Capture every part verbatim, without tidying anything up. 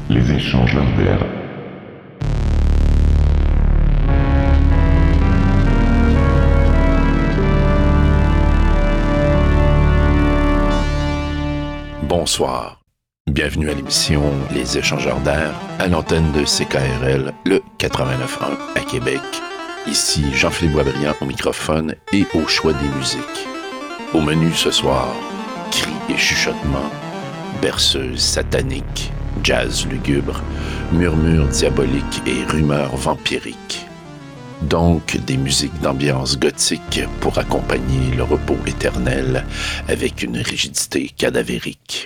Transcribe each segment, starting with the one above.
les échangeurs d'air. Bonsoir. Bienvenue à l'émission Les échangeurs d'air à l'antenne de C K R L, le quatre-vingt-neuf point un à Québec. Ici Jean-Philippe Boisbriand au microphone et au choix des musiques. Au menu ce soir, cris et chuchotements, berceuses sataniques, jazz lugubre, murmures diaboliques et rumeurs vampiriques. Donc, des musiques d'ambiance gothique pour accompagner le repos éternel avec une rigidité cadavérique.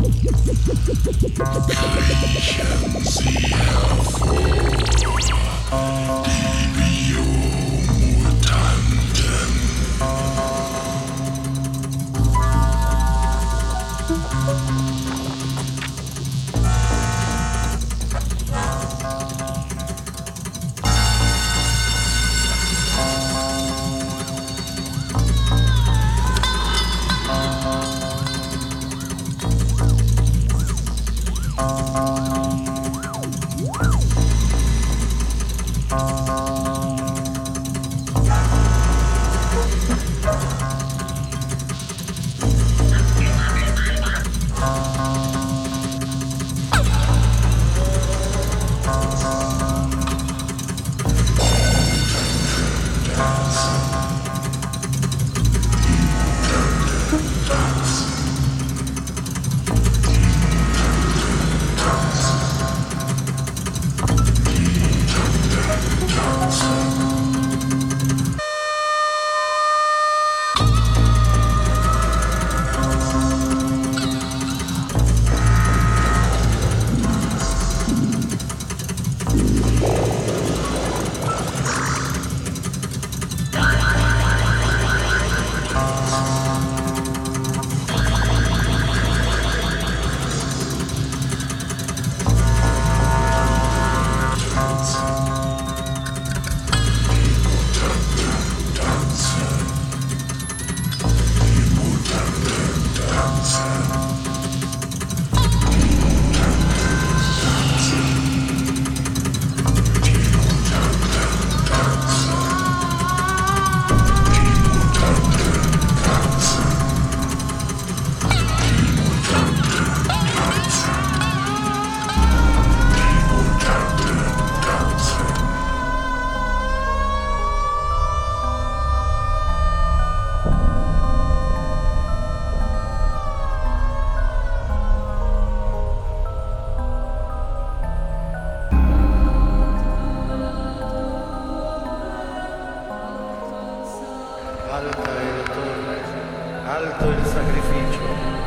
alto il sacrificio,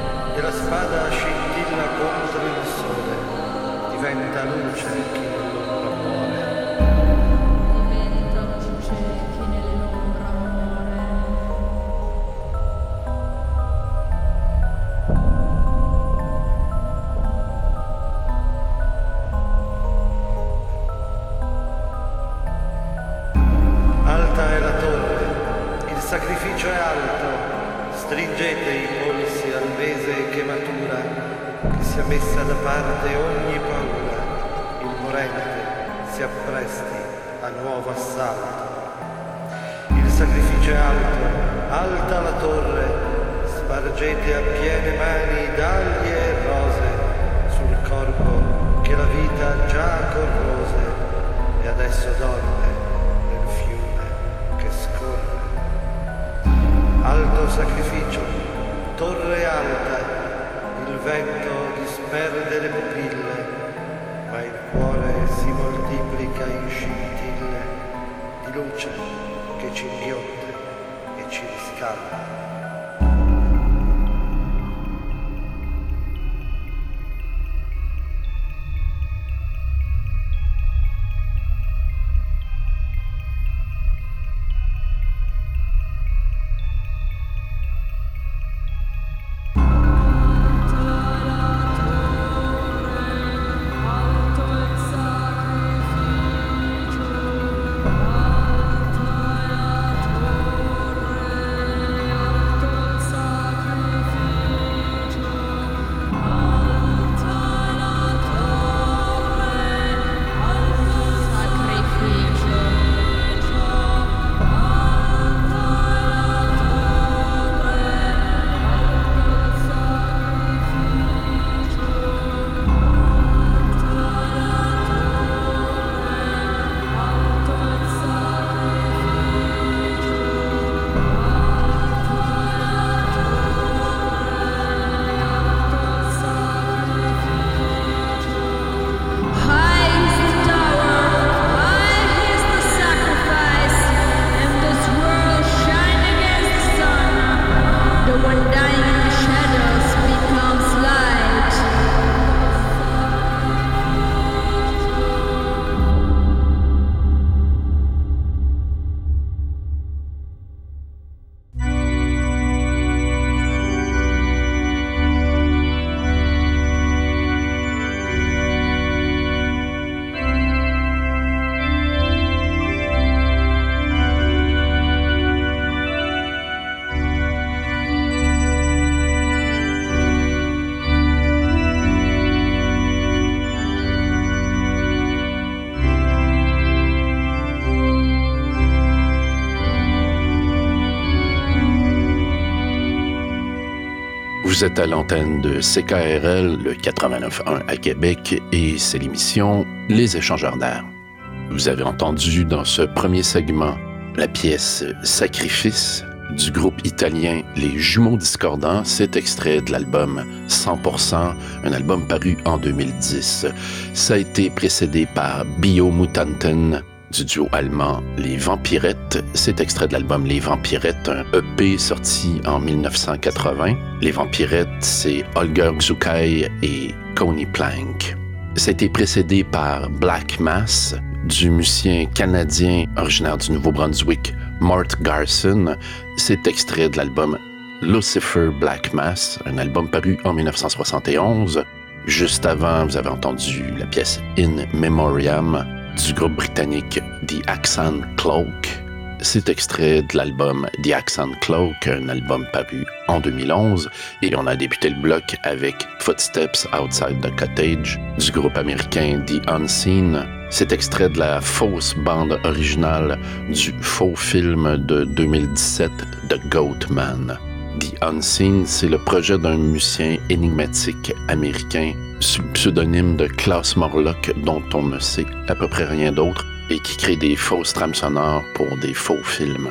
e la spada scintilla contro il sole, diventa luce chi nell'ombra muore. Diventa luce chi nell'ombra muore. Alta è la torre, il sacrificio è alto, stringete i polsi al mese che matura, che sia messa da parte ogni paura, il morente si appresti a nuovo assalto. Il sacrificio è alto, alta la torre, spargete a piene mani daglie e rose sul corpo che la vita già corrose e adesso dorme nel fiume che scorre. Alto sacrificio, torre alta, il vento disperde le pupille, ma il cuore si moltiplica in scintille di luce che ci inghiotte e ci riscalda. Vous êtes à l'antenne de C K R L, le quatre-vingt-neuf point un à Québec, et c'est l'émission Les Échangeurs d'air. Vous avez entendu dans ce premier segment la pièce « Sacrifice » du groupe italien Les Jumeaux Discordants. C'est extrait de l'album cent pour cent, un album paru en deux mille dix. Ça a été précédé par Biomutanten du duo allemand Les Vampirettes. C'est extrait de l'album Les Vampirettes, un E P sorti en dix-neuf cent quatre-vingts. Les Vampirettes, c'est Holger Czukay et Coney Plank. Ça a été précédé par Black Mass du musicien canadien originaire du Nouveau-Brunswick, Mort Garson. C'est extrait de l'album Lucifer Black Mass, un album paru en dix-neuf cent soixante et onze. Juste avant, vous avez entendu la pièce In Memoriam du groupe britannique The Axan Cloak. C'est extrait de l'album The Axan Cloak, un album paru en deux mille onze, et on a débuté le bloc avec Footsteps Outside the Cottage du groupe américain The Unseen. C'est extrait de la fausse bande originale du faux film de deux mille dix-sept The Goat Man. The Unseen, c'est le projet d'un musicien énigmatique américain sous le pseudonyme de Klaus Morlock, dont on ne sait à peu près rien d'autre, et qui crée des fausses trames sonores pour des faux films.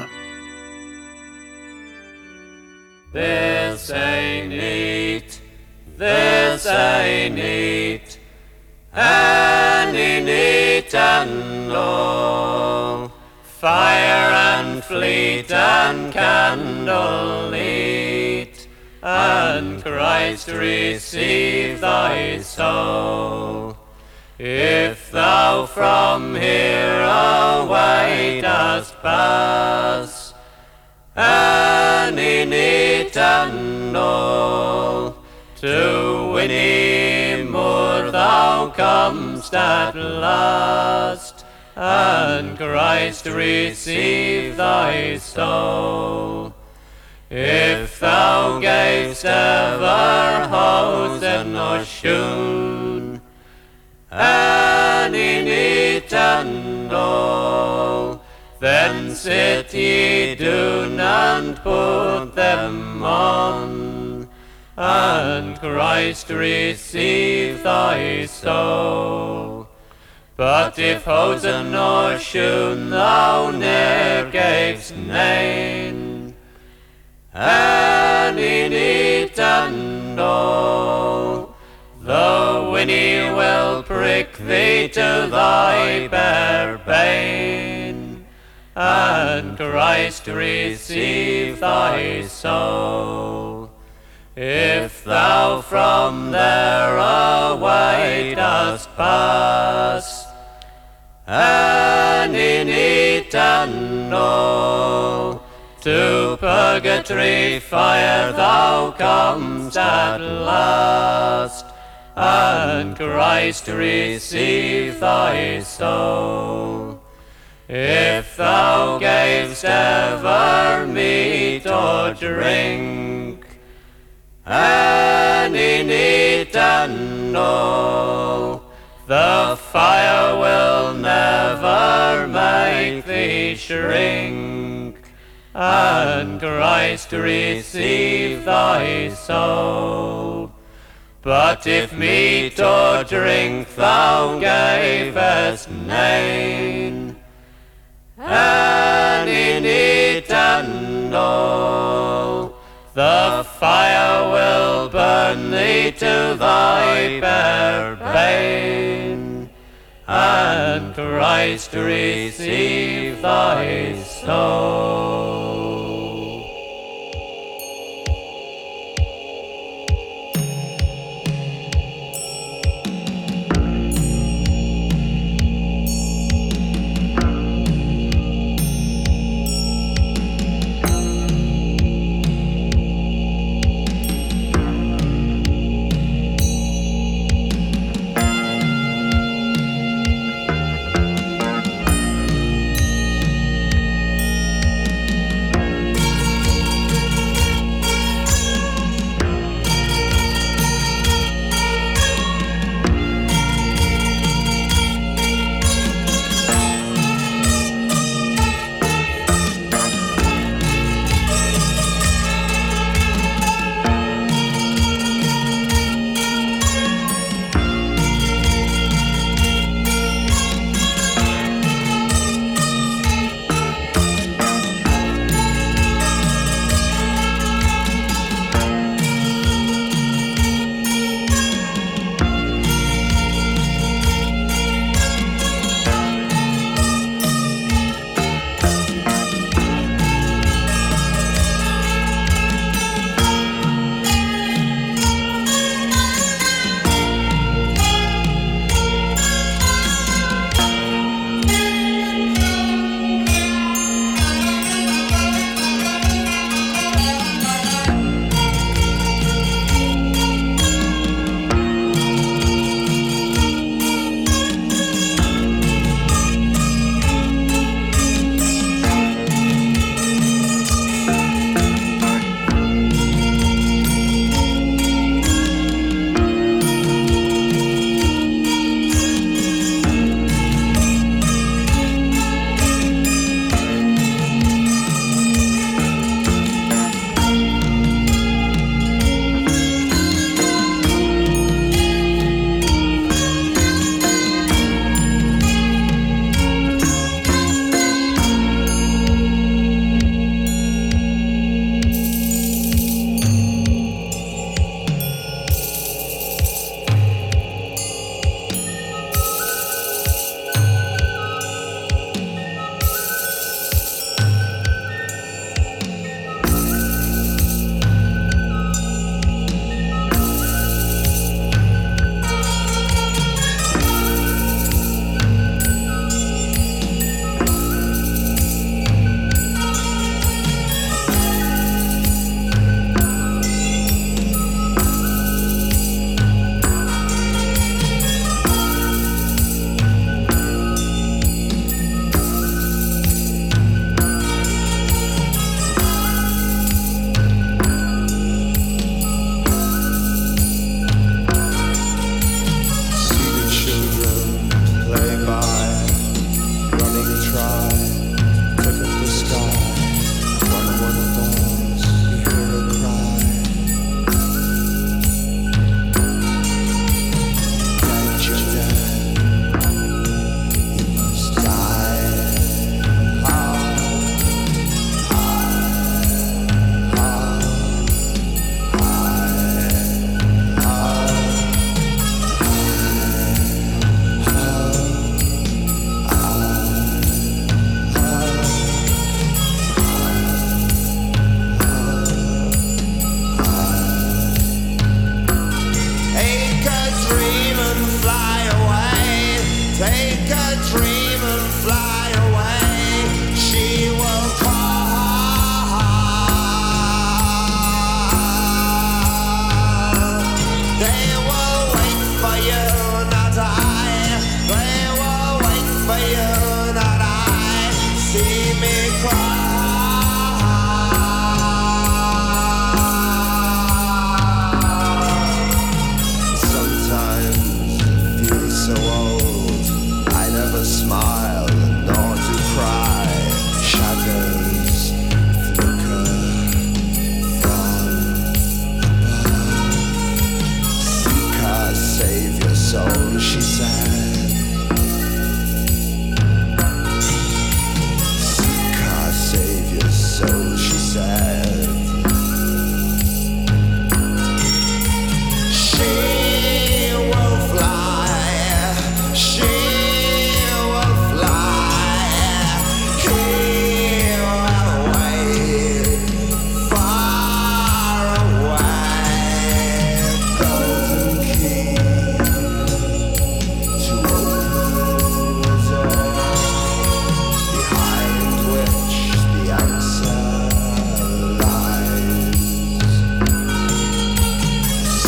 This ain't it, this ain't it, and in it and all, fire and fleet and candle lit, and Christ receive thy soul. If thou from here away dost pass, and in it and all, to Winnie Moor thou comest at last, and Christ receive thy soul. If thou gavest ever hosen or shoon, and in it and all, then sit ye down and put them on, and Christ receive thy soul. But if hosen or shoon thou ne'er gavest name, and in it and all, the Winnie will prick thee to thy bare bane, and Christ receive thy soul. If thou from there away dost pass, and in it and all, to purgatory fire thou comest at last, and Christ receive thy soul. If thou gavest ever meat or drink, and in it and all, the fire will never make thee shrink, and Christ receive thy soul. But if meat or drink thou gavest name, and in it and all, the fire will burn thee to thy bare bane, and Christ receive thy soul.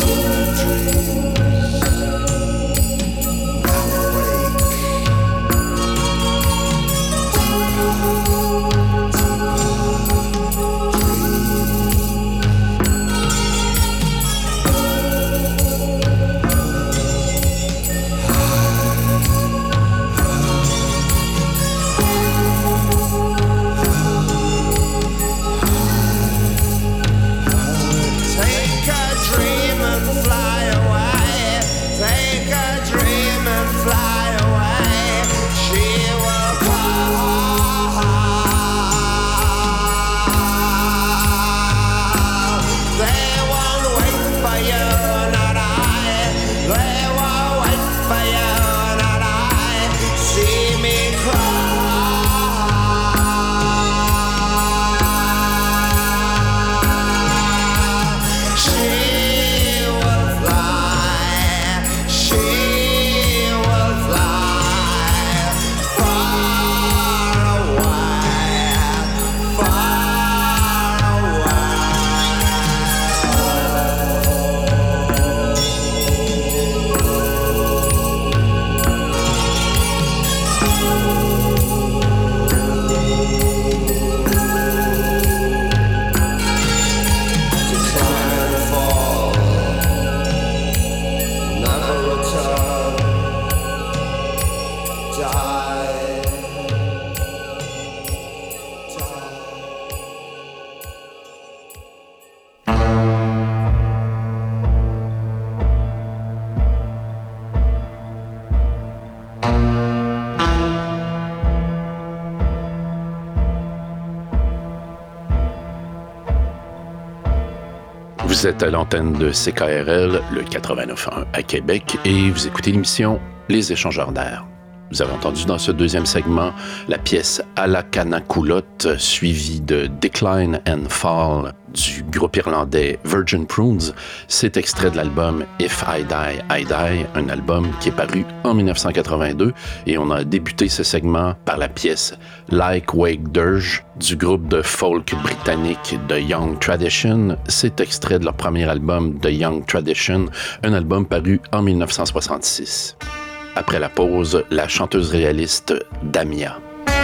Vous êtes à l'antenne de C K R L, le quatre-vingt-neuf point un à Québec, et vous écoutez l'émission Les Échangeurs d'air. Vous avez entendu dans ce deuxième segment la pièce À la Canaculotte, suivie de Decline and Fall du groupe irlandais Virgin Prunes. C'est extrait de l'album If I Die, I Die, un album qui est paru en dix-neuf cent quatre-vingt-deux, et on a débuté ce segment par la pièce Like Wake Dirge du groupe de folk britannique The Young Tradition. C'est extrait de leur premier album The Young Tradition, un album paru en dix-neuf cent soixante-six. Après la pause, la chanteuse réaliste Damia.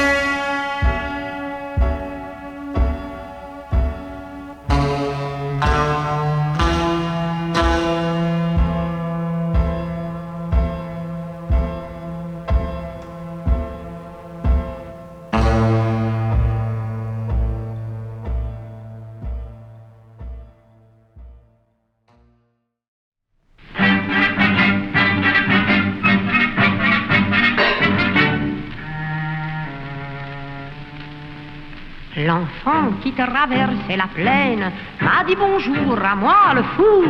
L'enfant qui traversait la plaine m'a dit bonjour à moi le fou.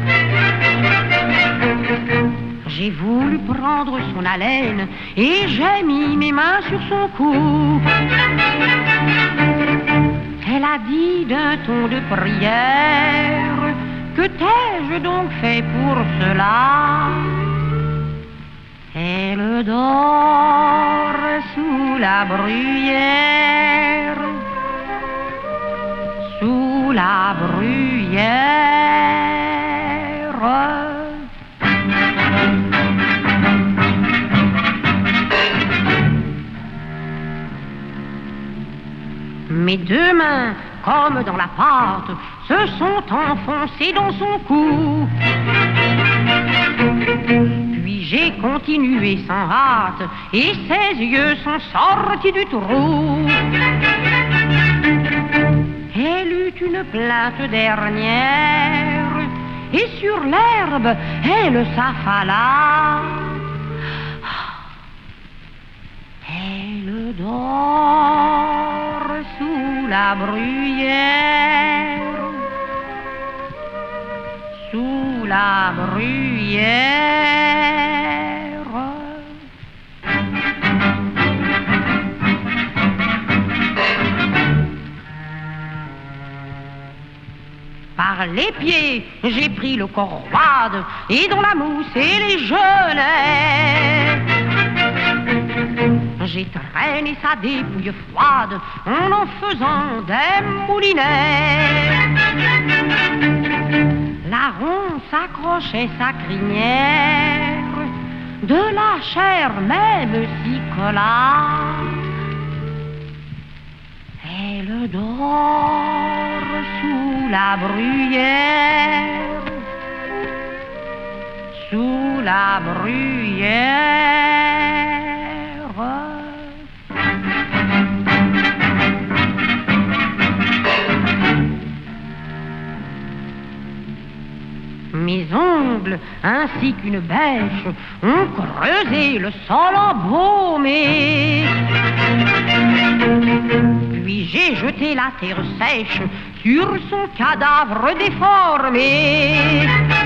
J'ai voulu prendre son haleine et j'ai mis mes mains sur son cou. Elle a dit d'un ton de prière: que t'ai-je donc fait pour cela? Elle dort sous la bruyère, sous la bruyère. Mes deux mains, comme dans la pâte, se sont enfoncées dans son cou. Puis j'ai continué sans hâte et ses yeux sont sortis du trou. Elle eut une plainte dernière et sur l'herbe elle s'affala. Elle dort sous la bruyère, sous la bruyère. Par les pieds, j'ai pris le corps roide et dans la mousse et les gelées. J'ai traîné sa dépouille froide en en faisant des moulinets. La Caron s'accrochait sa crinière, de la chair même s'y colla. Elle dort sous la bruyère, sous la bruyère. Mes ongles, ainsi qu'une bêche, ont creusé le sol embaumé. Puis j'ai jeté la terre sèche sur son cadavre déformé.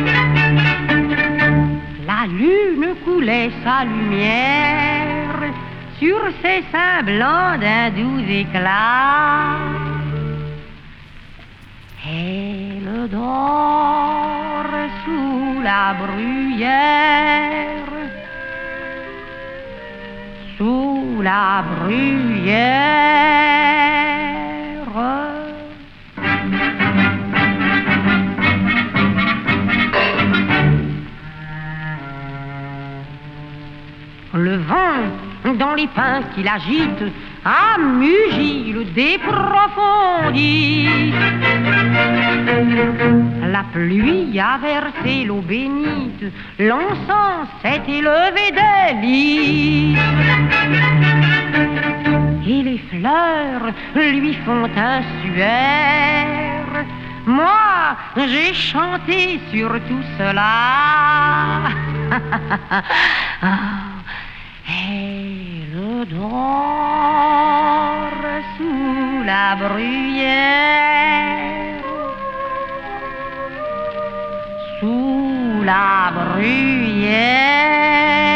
La lune coulait sa lumière sur ses seins blancs d'un doux éclat. Elle dort sous la bruyère, sous la bruyère. Le vent, dans les pins qu'il agite, a mugi le déprofondit. La pluie a versé l'eau bénite, l'encens s'est élevé des lits. Et les fleurs lui font un suaire. Moi, j'ai chanté sur tout cela. Elle dort sous la bruyère, sous la bruyère.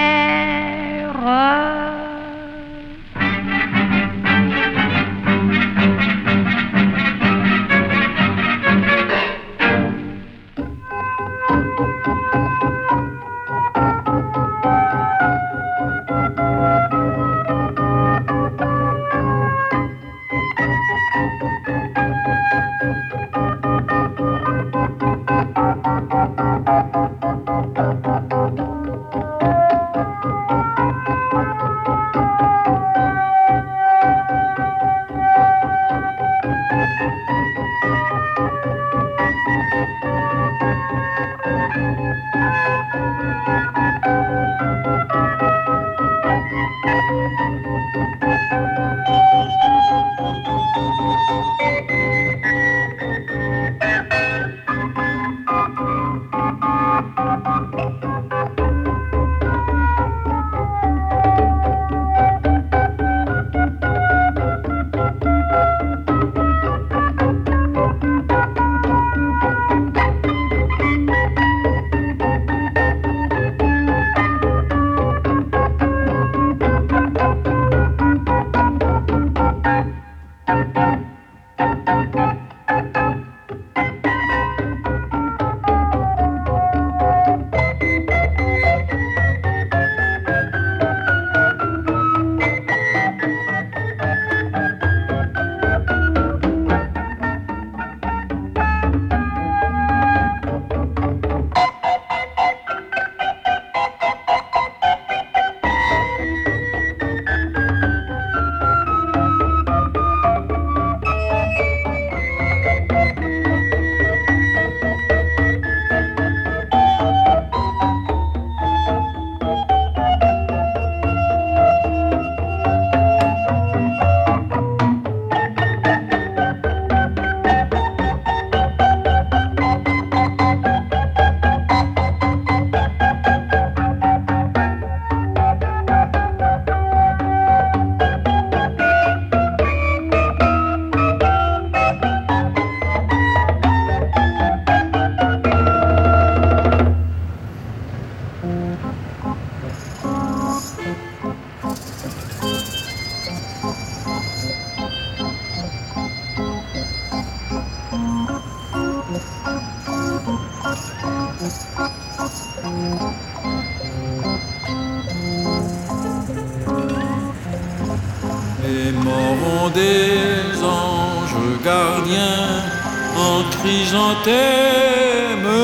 Aimons des anges gardiens en chrysanthème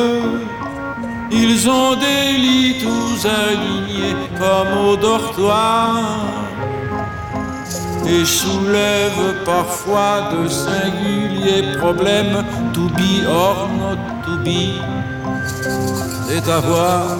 Ils ont des lits tous alignés comme au dortoir et soulèvent parfois de singuliers problèmes. To be or not to be, c'est à voir.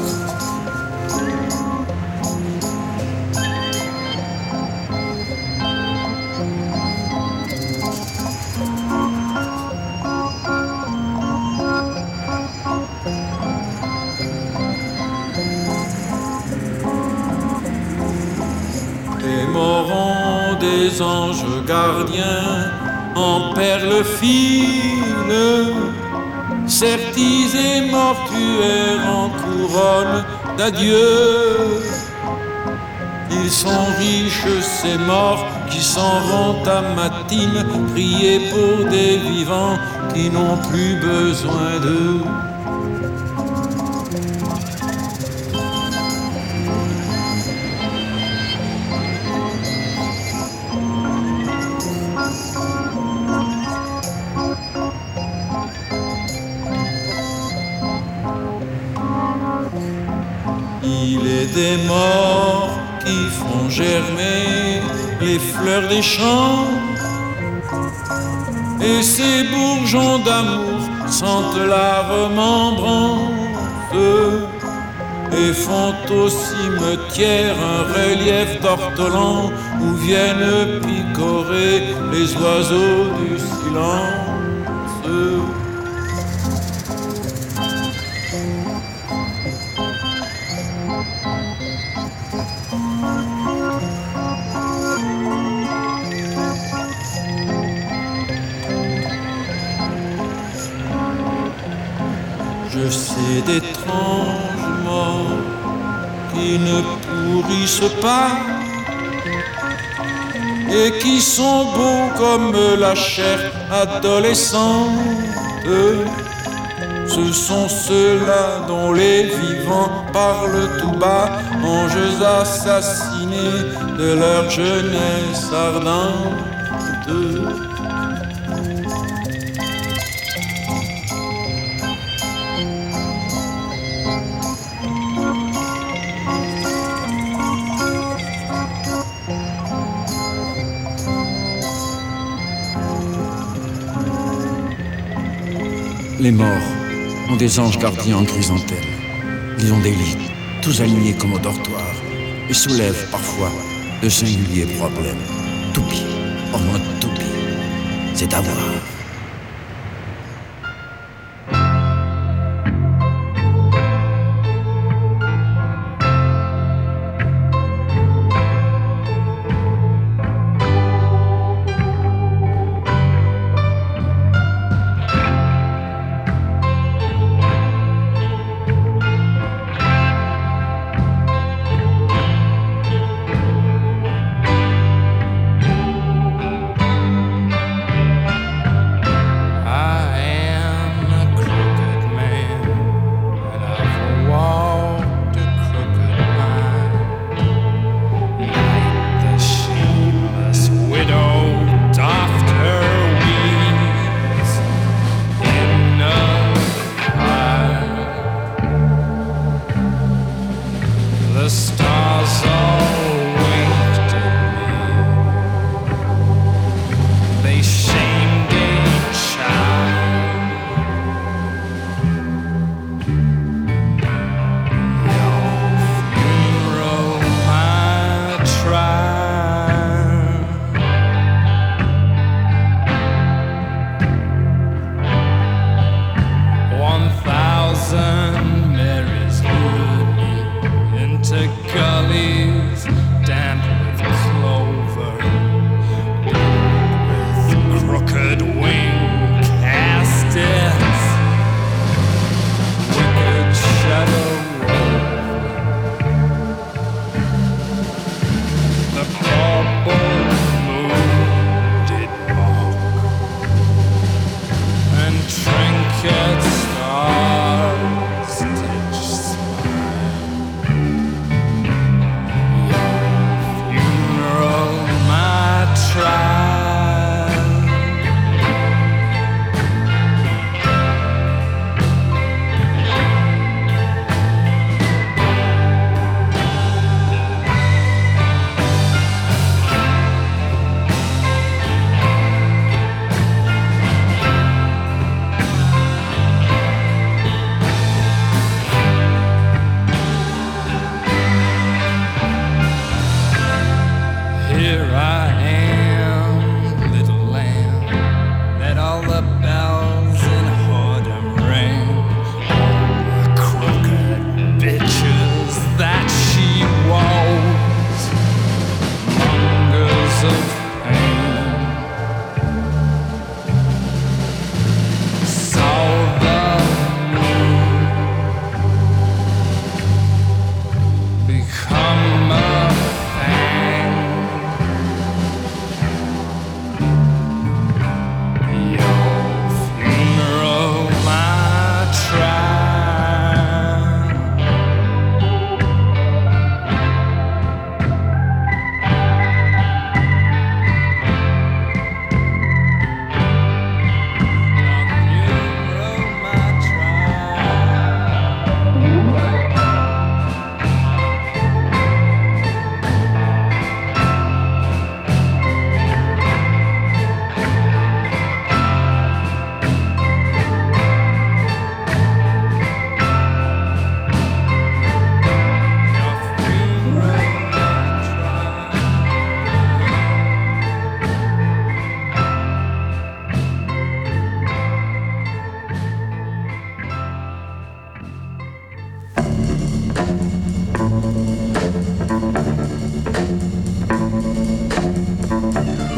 Des anges gardiens en perles fines, sertis et mortuaires en couronne d'adieu. Ils sont riches, ces morts qui s'en vont à matine, prier pour des vivants qui n'ont plus besoin d'eux. Il est des morts qui font germer les fleurs des champs, et ces bourgeons d'amour sentent la remembrance et font au cimetière un relief d'ortolans où viennent picorer les oiseaux du silence. Je sais d'étranges morts qui ne pourrissent pas et qui sont beaux comme la chair adolescente. Ce sont ceux-là dont les vivants parlent tout bas, anges assassinés de leur jeunesse ardente. Les morts ont des anges gardiens en chrysanthème. Ils ont des lits, tous alignés comme au dortoir, et soulèvent parfois de singuliers problèmes. Toupie, or not toupie, c'est à voir.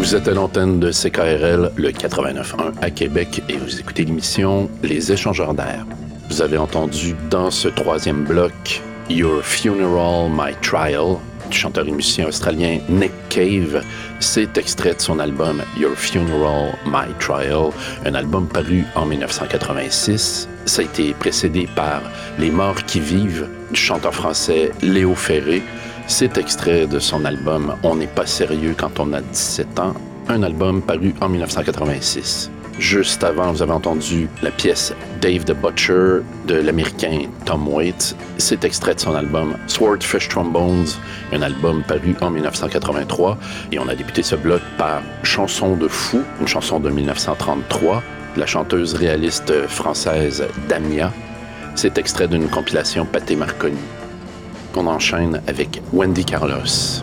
Vous êtes à l'antenne de C K R L, le quatre-vingt-neuf point un à Québec, et vous écoutez l'émission Les Échangeurs d'air. Vous avez entendu dans ce troisième bloc Your Funeral, My Trial, du chanteur et musicien australien Nick Cave. C'est extrait de son album Your Funeral, My Trial, un album paru en dix-neuf cent quatre-vingt-six. Ça a été précédé par Les Morts qui vivent, du chanteur français Léo Ferré. C'est extrait de son album On n'est pas sérieux quand on a dix-sept ans, un album paru en dix-neuf cent quatre-vingt-six. Juste avant, vous avez entendu la pièce Dave the Butcher de l'américain Tom Waits. C'est extrait de son album Swordfish Trombones, un album paru en dix-neuf cent quatre-vingt-trois. Et on a débuté ce bloc par Chanson de fou, une chanson de dix-neuf cent trente-trois, de la chanteuse réaliste française Damia. C'est extrait d'une compilation Pathé Marconi. On enchaîne avec Wendy Carlos.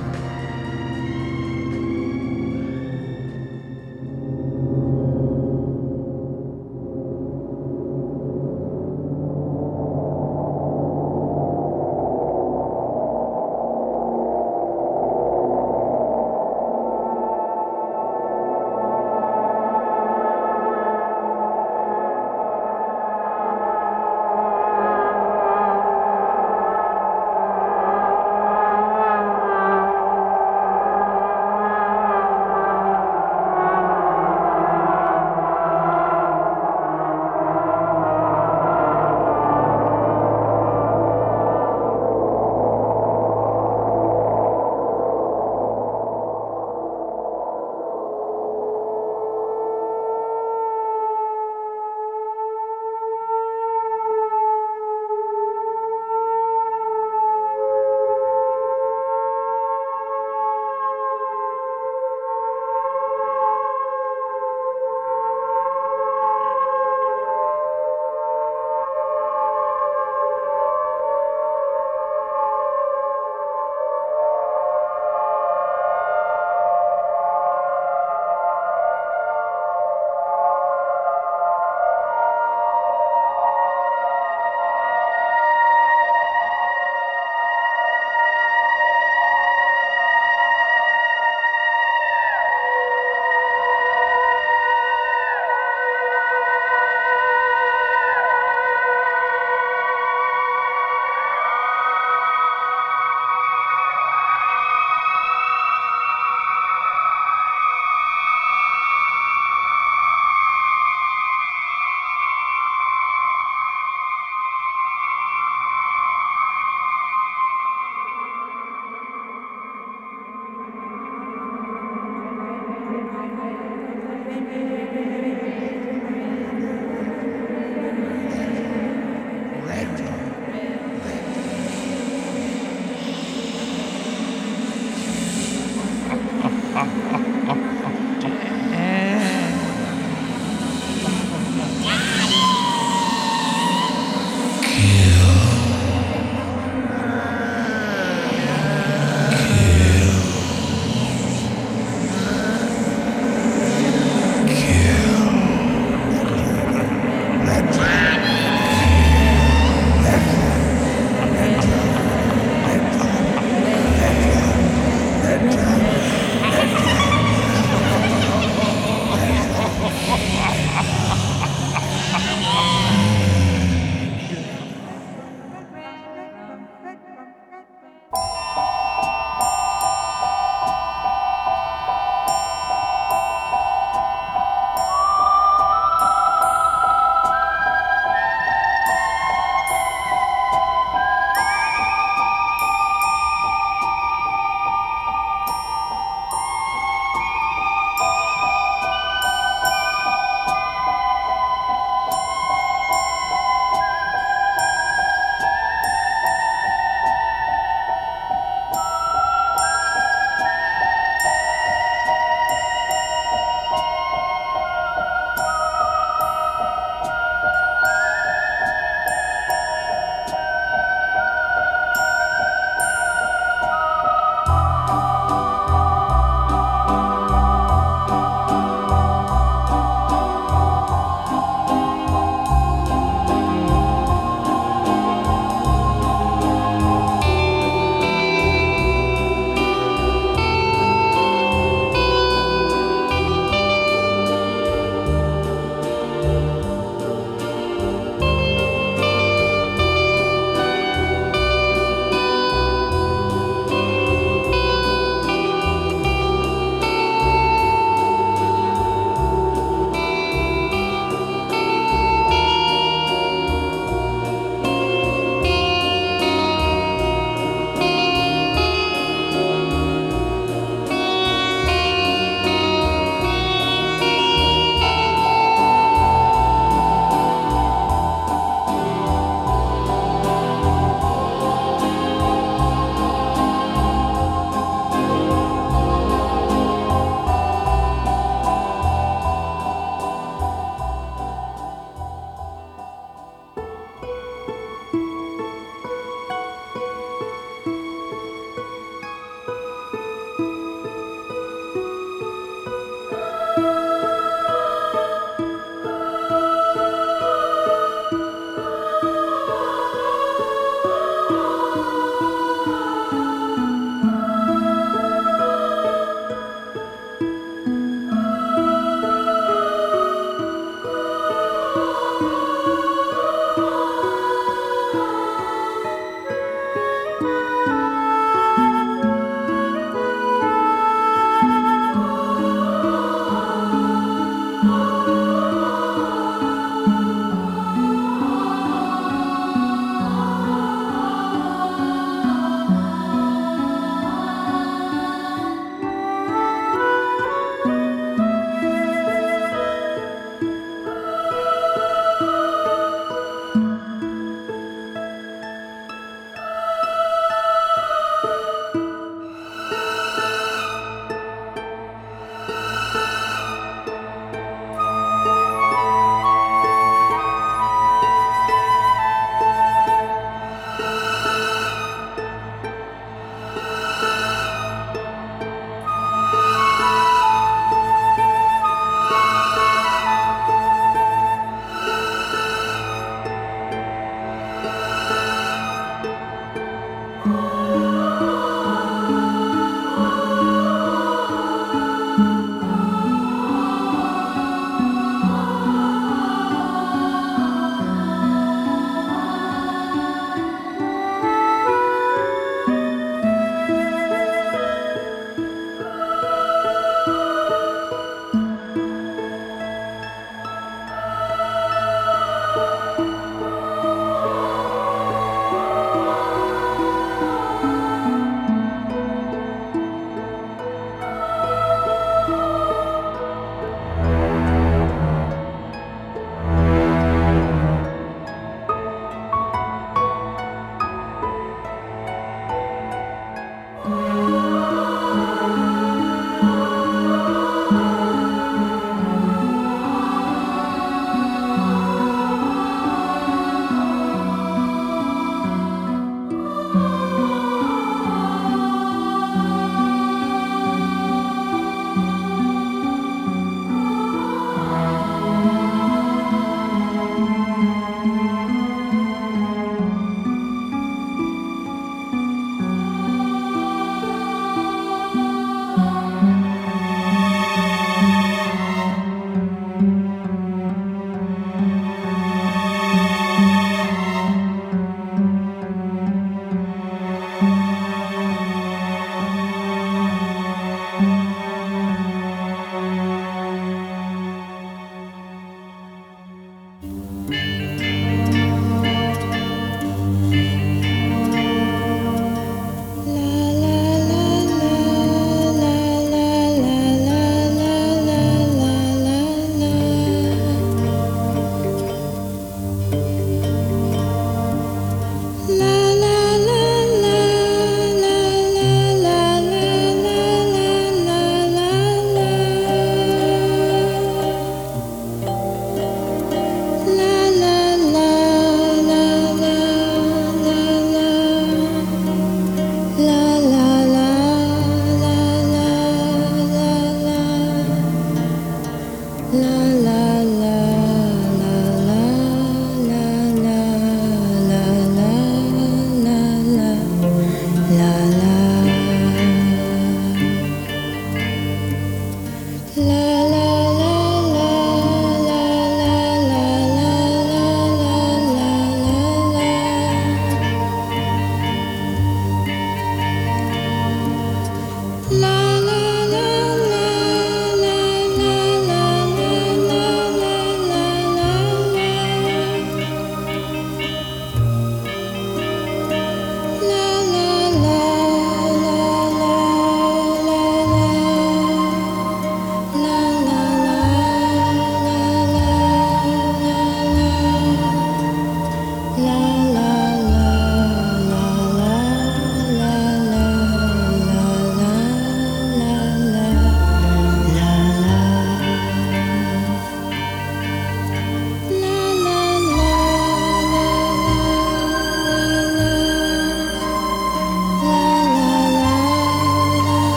Thank you.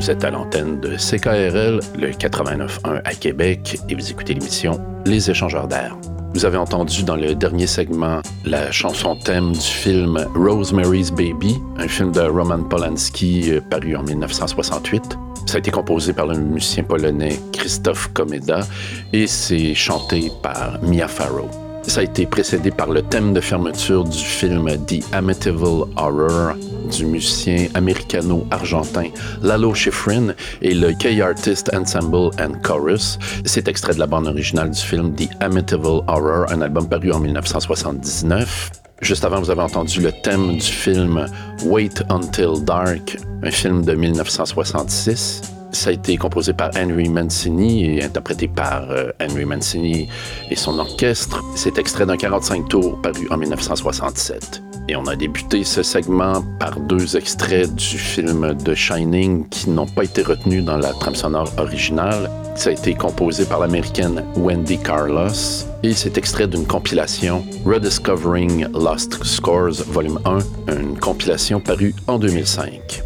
Vous êtes à l'antenne de C K R L, le quatre-vingt-neuf point un à Québec, et vous écoutez l'émission Les Échangeurs d'air. Vous avez entendu dans le dernier segment la chanson thème du film Rosemary's Baby, un film de Roman Polanski paru en dix-neuf cent soixante-huit. Ça a été composé par le musicien polonais Krzysztof Komeda et c'est chanté par Mia Farrow. Ça a été précédé par le thème de fermeture du film The Amityville Horror du musicien américano-argentin Lalo Schifrin et le Key Artist Ensemble and Chorus. C'est extrait de la bande originale du film The Amityville Horror, un album paru en dix-neuf cent soixante-dix-neuf. Juste avant, vous avez entendu le thème du film Wait Until Dark, un film de dix-neuf cent soixante-six. Ça a été composé par Henry Mancini et interprété par euh, Henry Mancini et son orchestre. C'est extrait d'un quarante-cinq tours paru en dix-neuf cent soixante-sept. Et on a débuté ce segment par deux extraits du film The Shining qui n'ont pas été retenus dans la trame sonore originale. Ça a été composé par l'américaine Wendy Carlos et c'est extrait d'une compilation Rediscovering Lost Scores Volume un, une compilation parue en deux mille cinq.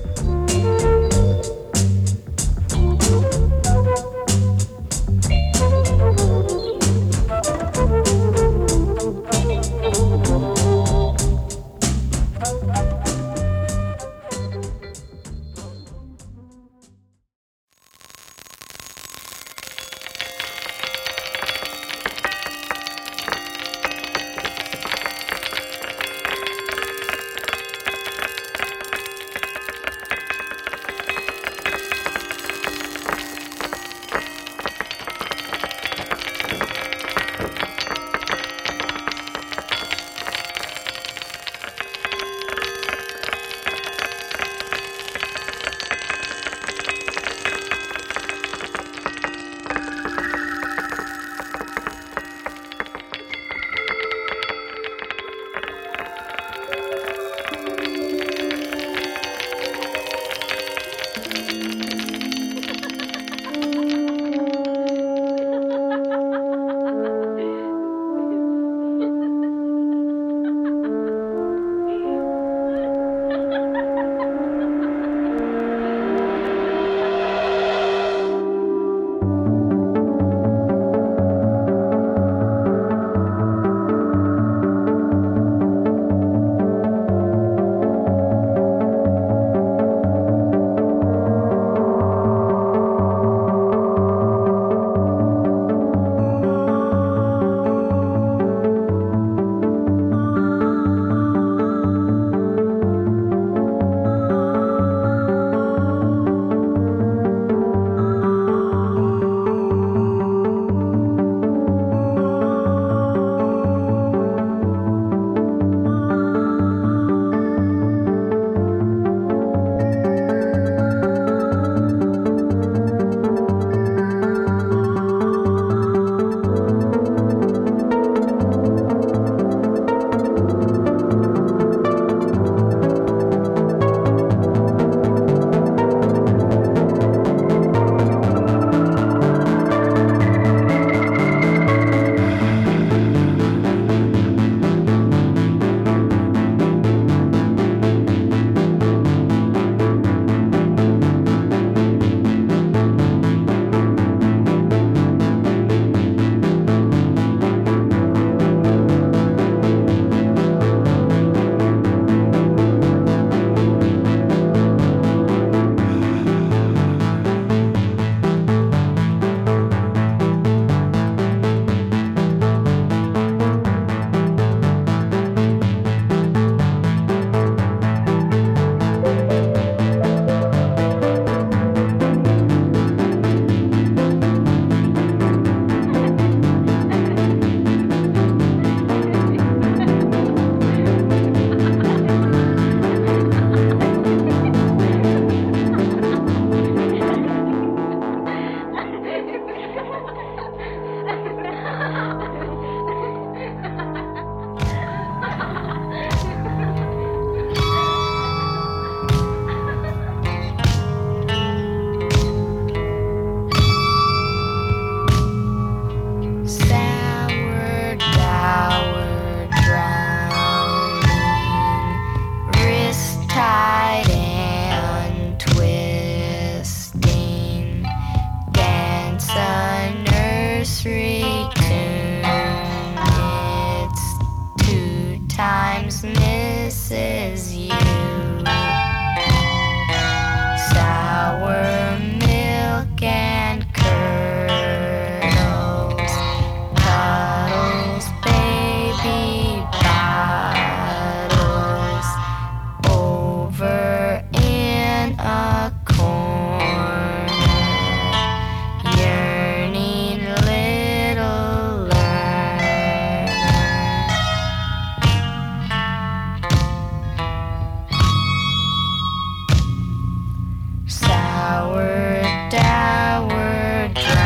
dour, dour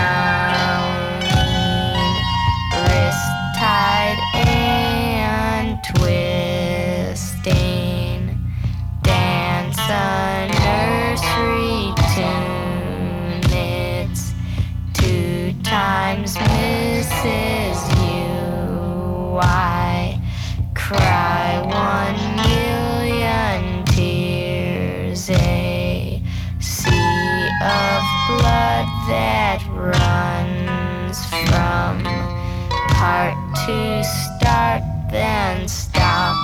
drowning, wrist tied and twisting, dance a nursery tune. It's two times Missus You. I cry one million tears, a sea of blood that runs from heart to start, then stop.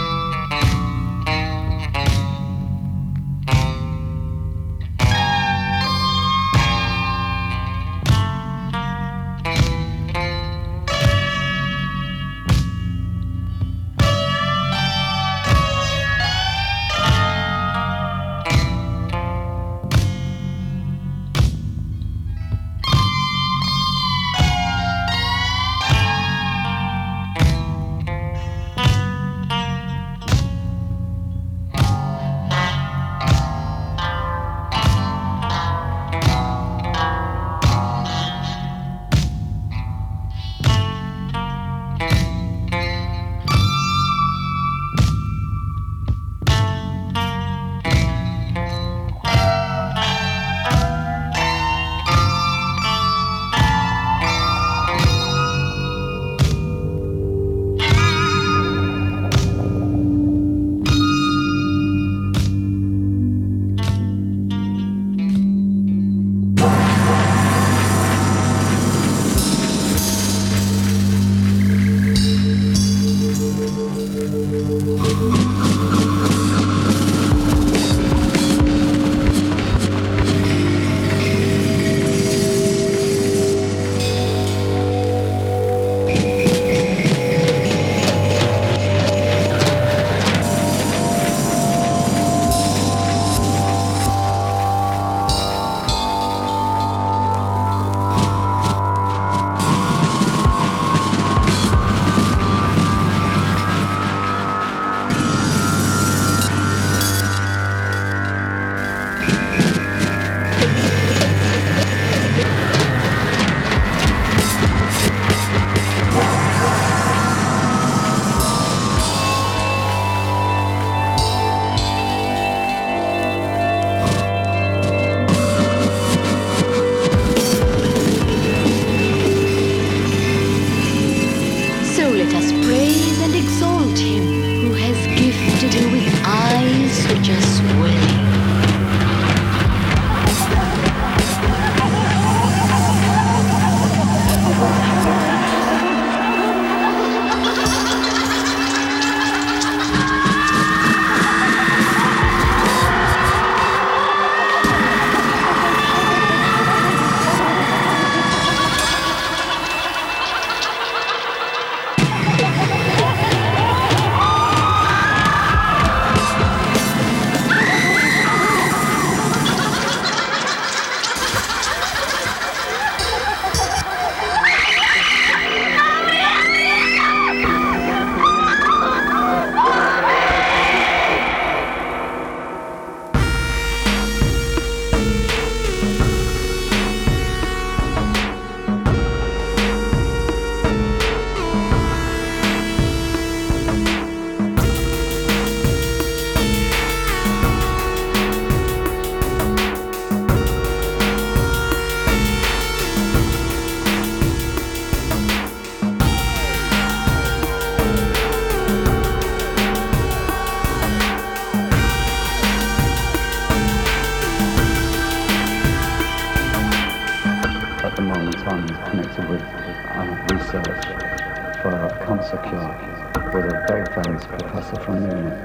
cancer cure with a very famous professor from Munich.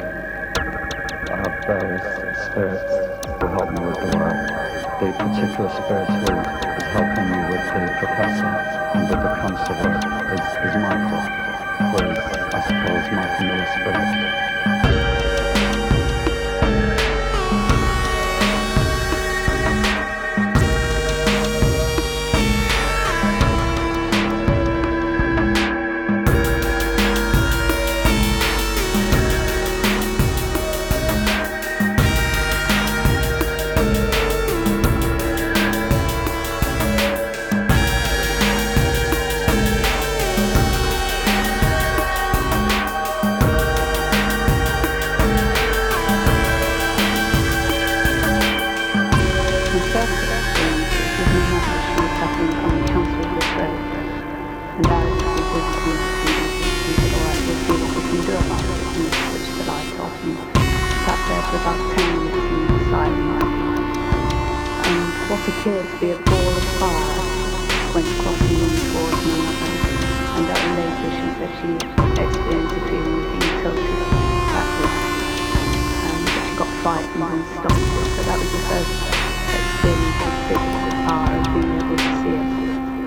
I have various spirits who help me with the work. The particular spirit who is helping me with the professor and with the cancer work is, is Michael, who is, I suppose, my familiar spirit. about ten minutes in the silence. And what appeared to be a ball of fire went crossing in towards Monica, and that later she said she experienced a feeling of being tilted backwards, and she got frightened and stopped it. So that was the first experience of physical power, of being able to see it.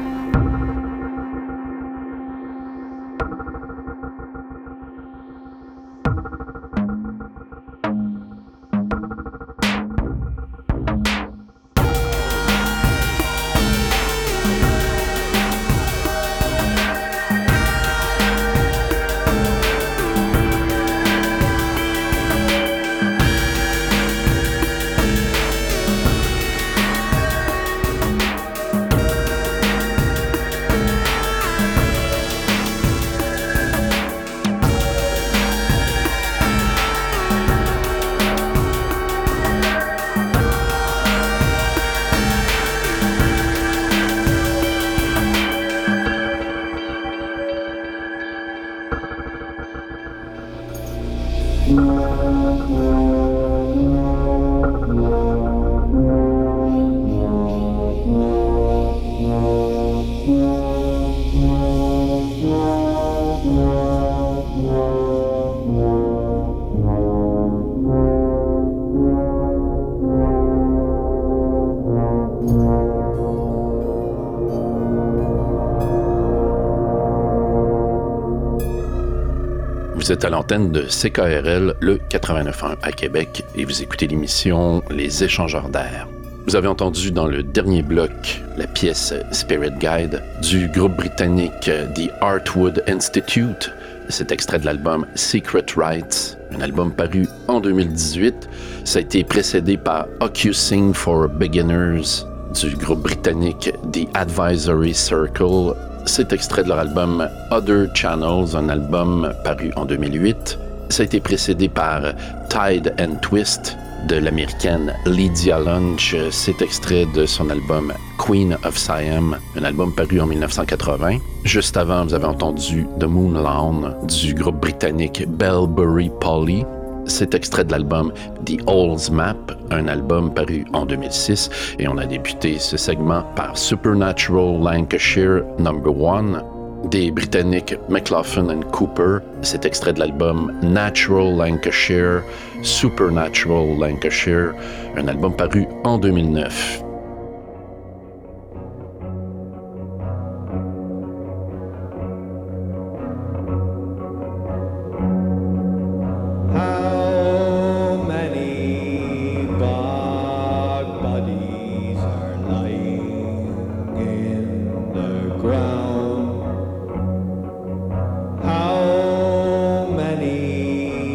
Vous êtes à l'antenne de C K R L, le quatre-vingt-neuf point un à Québec, et vous écoutez l'émission Les Échangeurs d'air. Vous avez entendu dans le dernier bloc la pièce Spirit Guide du groupe britannique The Artwood Institute. Cet extrait de l'album Secret Rites, un album paru en deux mille dix-huit. Ça a été précédé par Accusing for Beginners du groupe britannique The Advisory Circle. Cet extrait de leur album Other Channels, un album paru en deux mille huit. Ça a été précédé par Tide and Twist de l'américaine Lydia Lunch. Cet extrait de son album Queen of Siam, un album paru en dix-neuf cent quatre-vingts. Juste avant, vous avez entendu The Moon Lawn du groupe britannique Bellbury Polly. Cet extrait de l'album The All's Map, un album paru en deux mille six, et on a débuté ce segment par Supernatural Lancashire number one des Britanniques McLaughlin and Cooper. Cet extrait de l'album Natural Lancashire, Supernatural Lancashire, un album paru en deux mille neuf.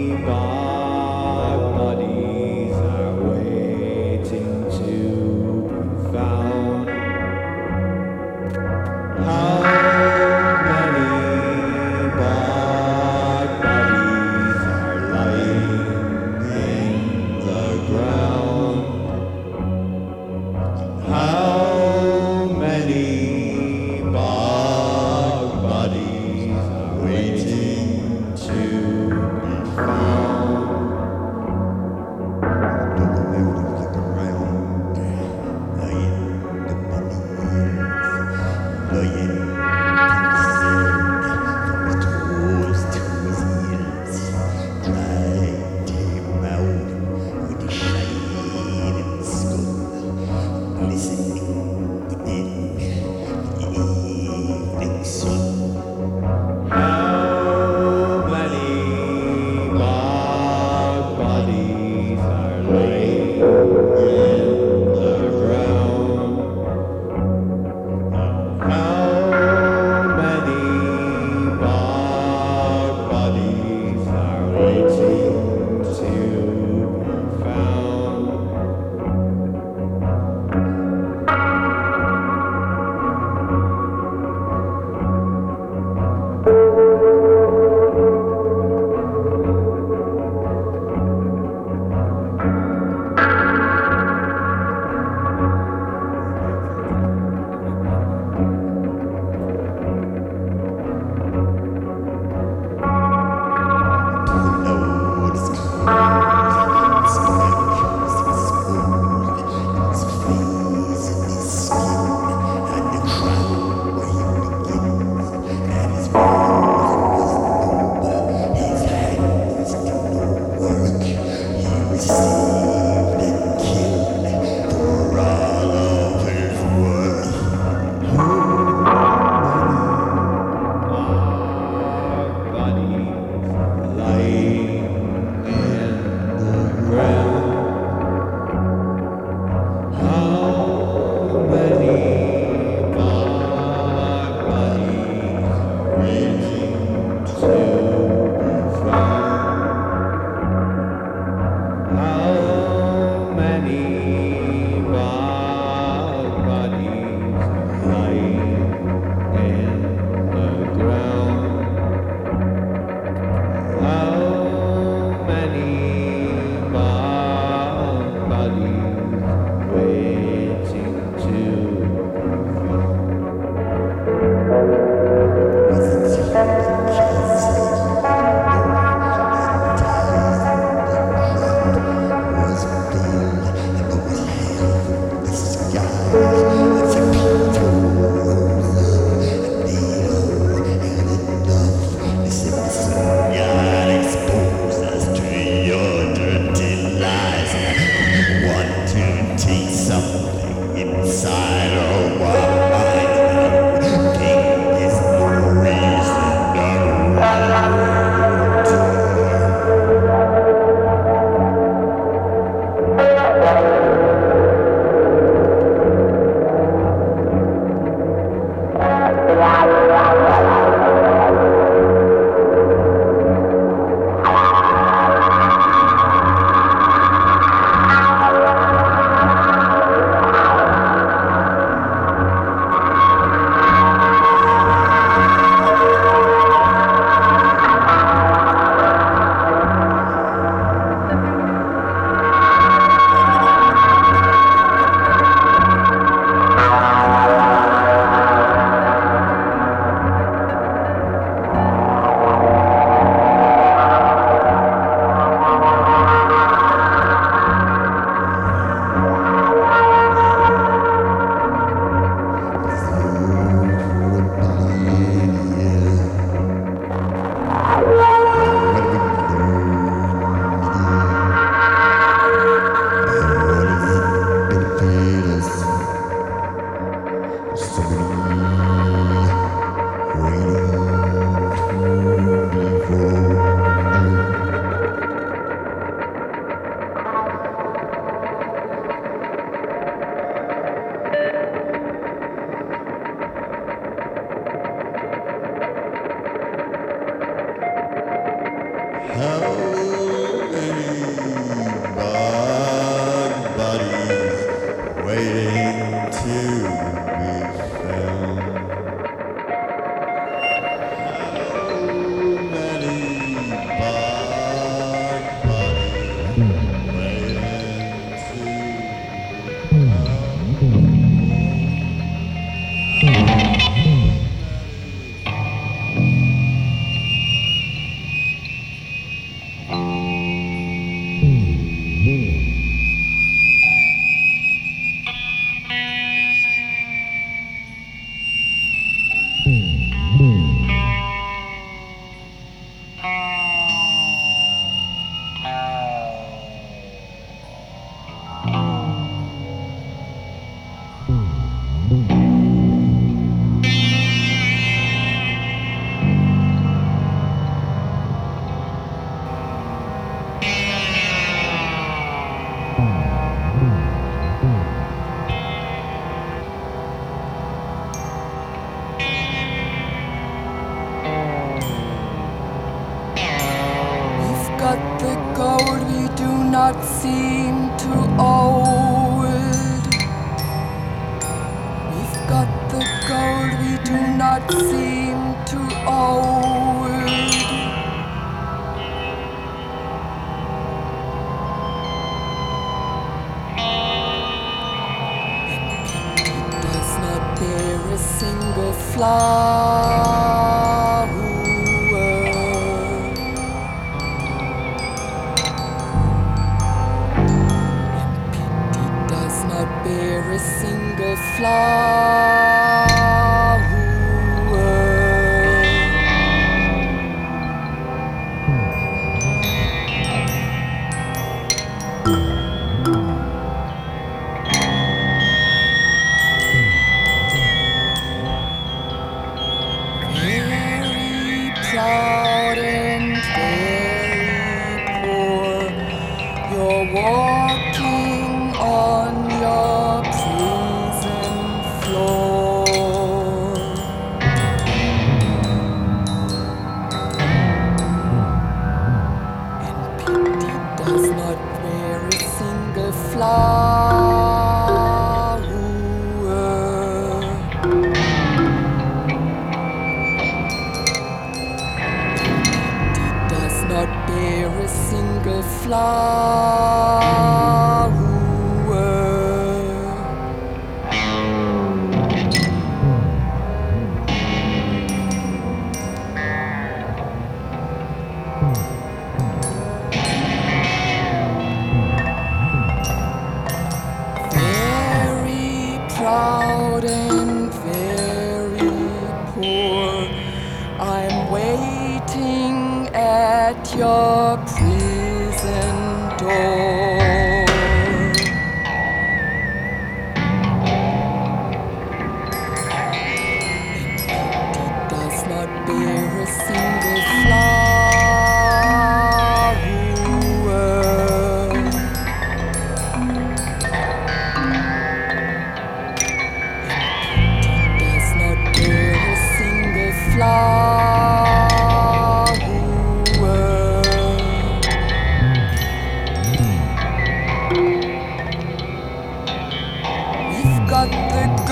Bodies are waiting to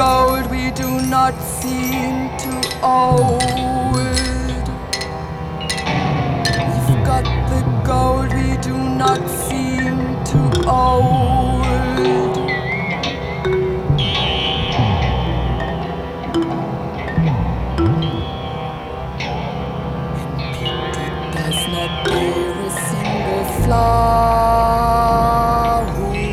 gold we do not seem to owe it. We've got the gold we do not seem to owe it. And Peter does not bear a single flower.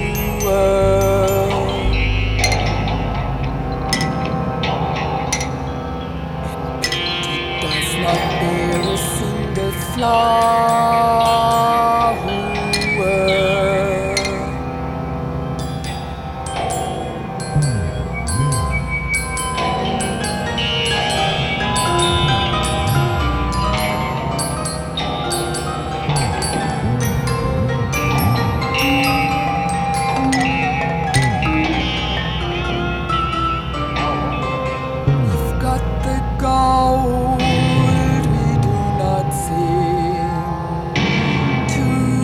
Does not bear a single flower. We've got the gold we do not seem to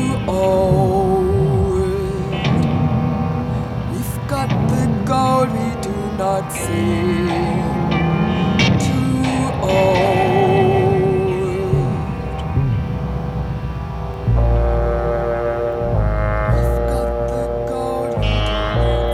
owe it. We've got the gold we do not seem to owe it. We've got the gold we do not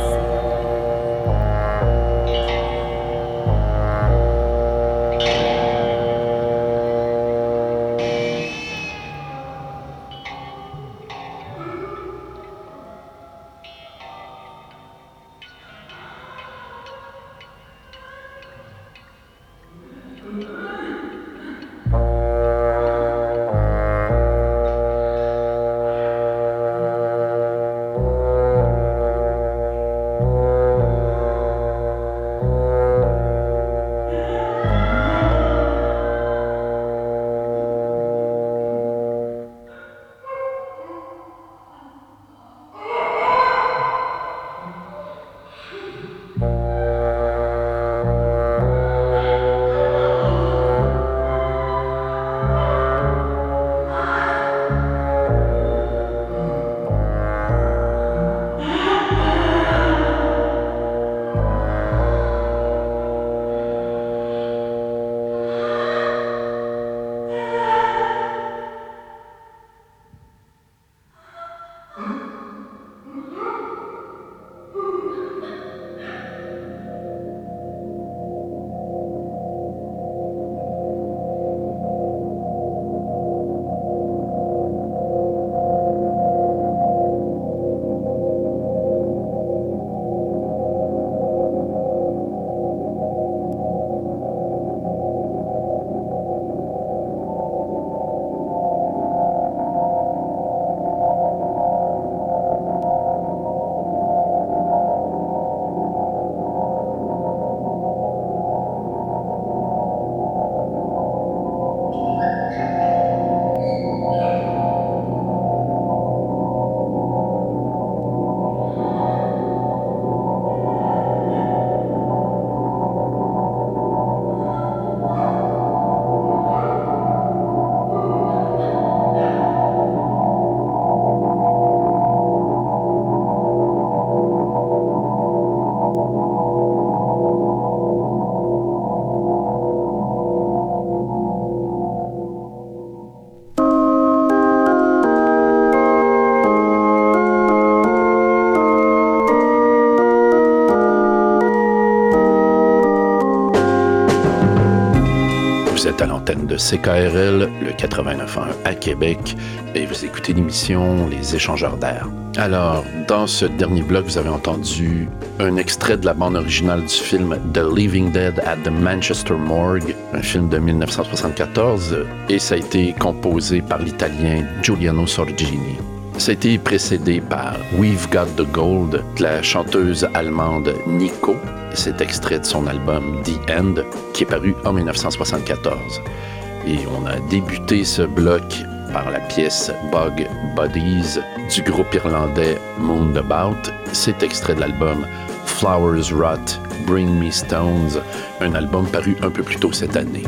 Vous êtes à l'antenne de C K R L, le quatre-vingt-neuf point un à Québec, et vous écoutez l'émission Les Échangeurs d'air. Alors, dans ce dernier bloc, vous avez entendu un extrait de la bande originale du film The Living Dead at the Manchester Morgue, un film de dix-neuf cent soixante-quatorze, et ça a été composé par l'Italien Giuliano Sorgini. Ça a été précédé par We've Got the Gold de la chanteuse allemande Nico. C'est extrait de son album The End, qui est paru en dix-neuf cent soixante-quatorze. Et on a débuté ce bloc par la pièce Bug Buddies du groupe irlandais Moondabout. C'est extrait de l'album Flowers Rot, Bring Me Stones, un album paru un peu plus tôt cette année.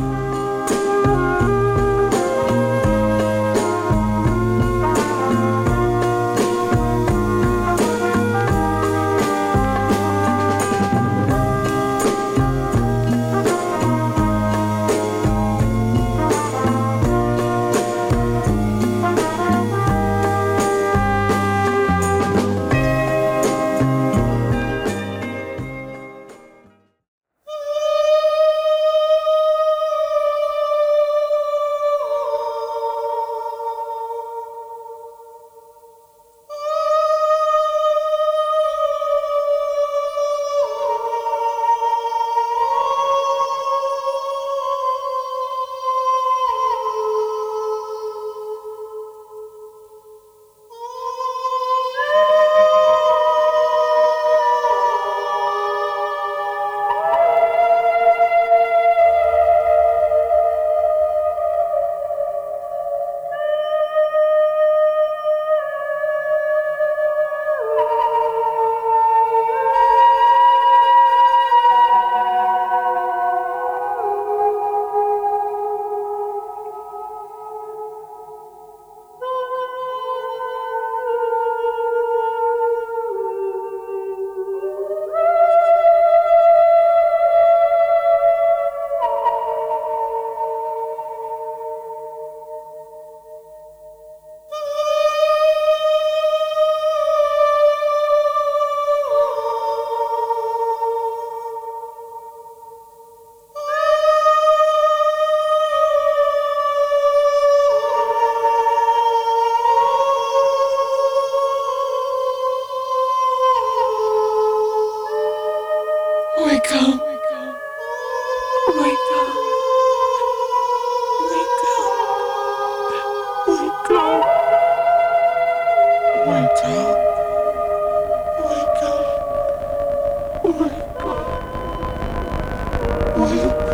Wake up. Wake up. Wake up. Wake up. Wake up. Wake up. Wake up. Wake up.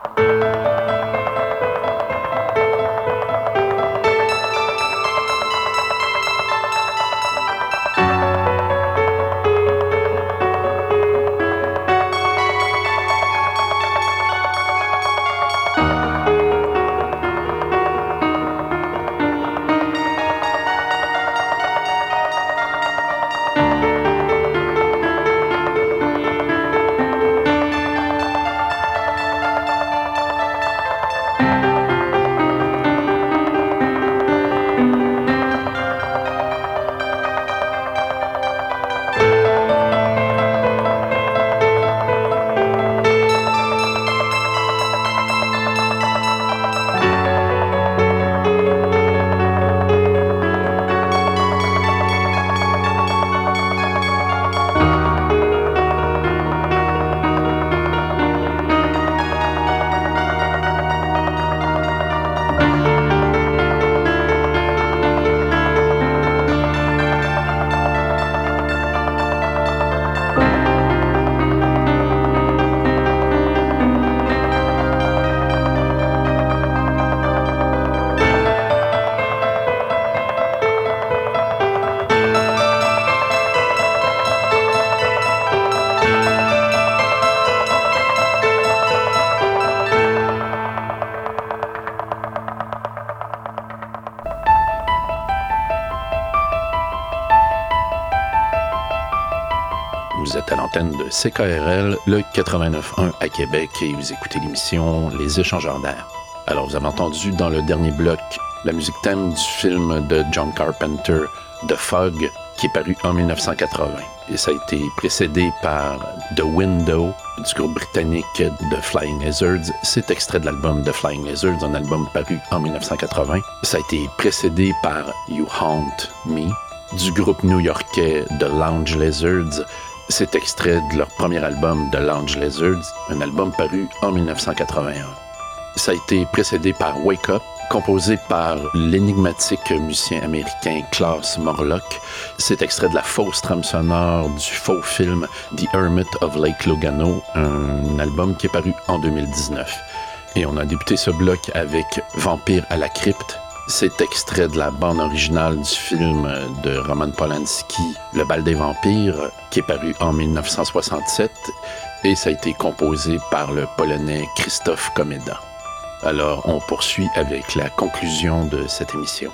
Vous êtes à l'antenne de C K R L, le quatre-vingt-neuf point un à Québec, et vous écoutez l'émission Les Échangeurs d'air. Alors, vous avez entendu dans le dernier bloc la musique thème du film de John Carpenter, The Fog, qui est paru en dix-neuf cent quatre-vingts. Et ça a été précédé par The Window, du groupe britannique The Flying Lizards. C'est extrait de l'album The Flying Lizards, un album paru en dix-neuf cent quatre-vingts. Ça a été précédé par You Haunt Me, du groupe new-yorkais The Lounge Lizards. C'est extrait de leur premier album The Lounge Lizards, un album paru en dix-neuf cent quatre-vingt-un. Ça a été précédé par Wake Up, composé par l'énigmatique musicien américain Klaus Morlock. C'est extrait de la fausse trame sonore du faux film The Hermit of Lake Lugano, un album qui est paru en deux mille dix-neuf. Et on a débuté ce bloc avec Vampire à la crypte. C'est extrait de la bande originale du film de Roman Polanski, Le bal des vampires, qui est paru en dix-neuf cent soixante-sept, et ça a été composé par le Polonais Krzysztof Komeda. Alors, on poursuit avec la conclusion de cette émission.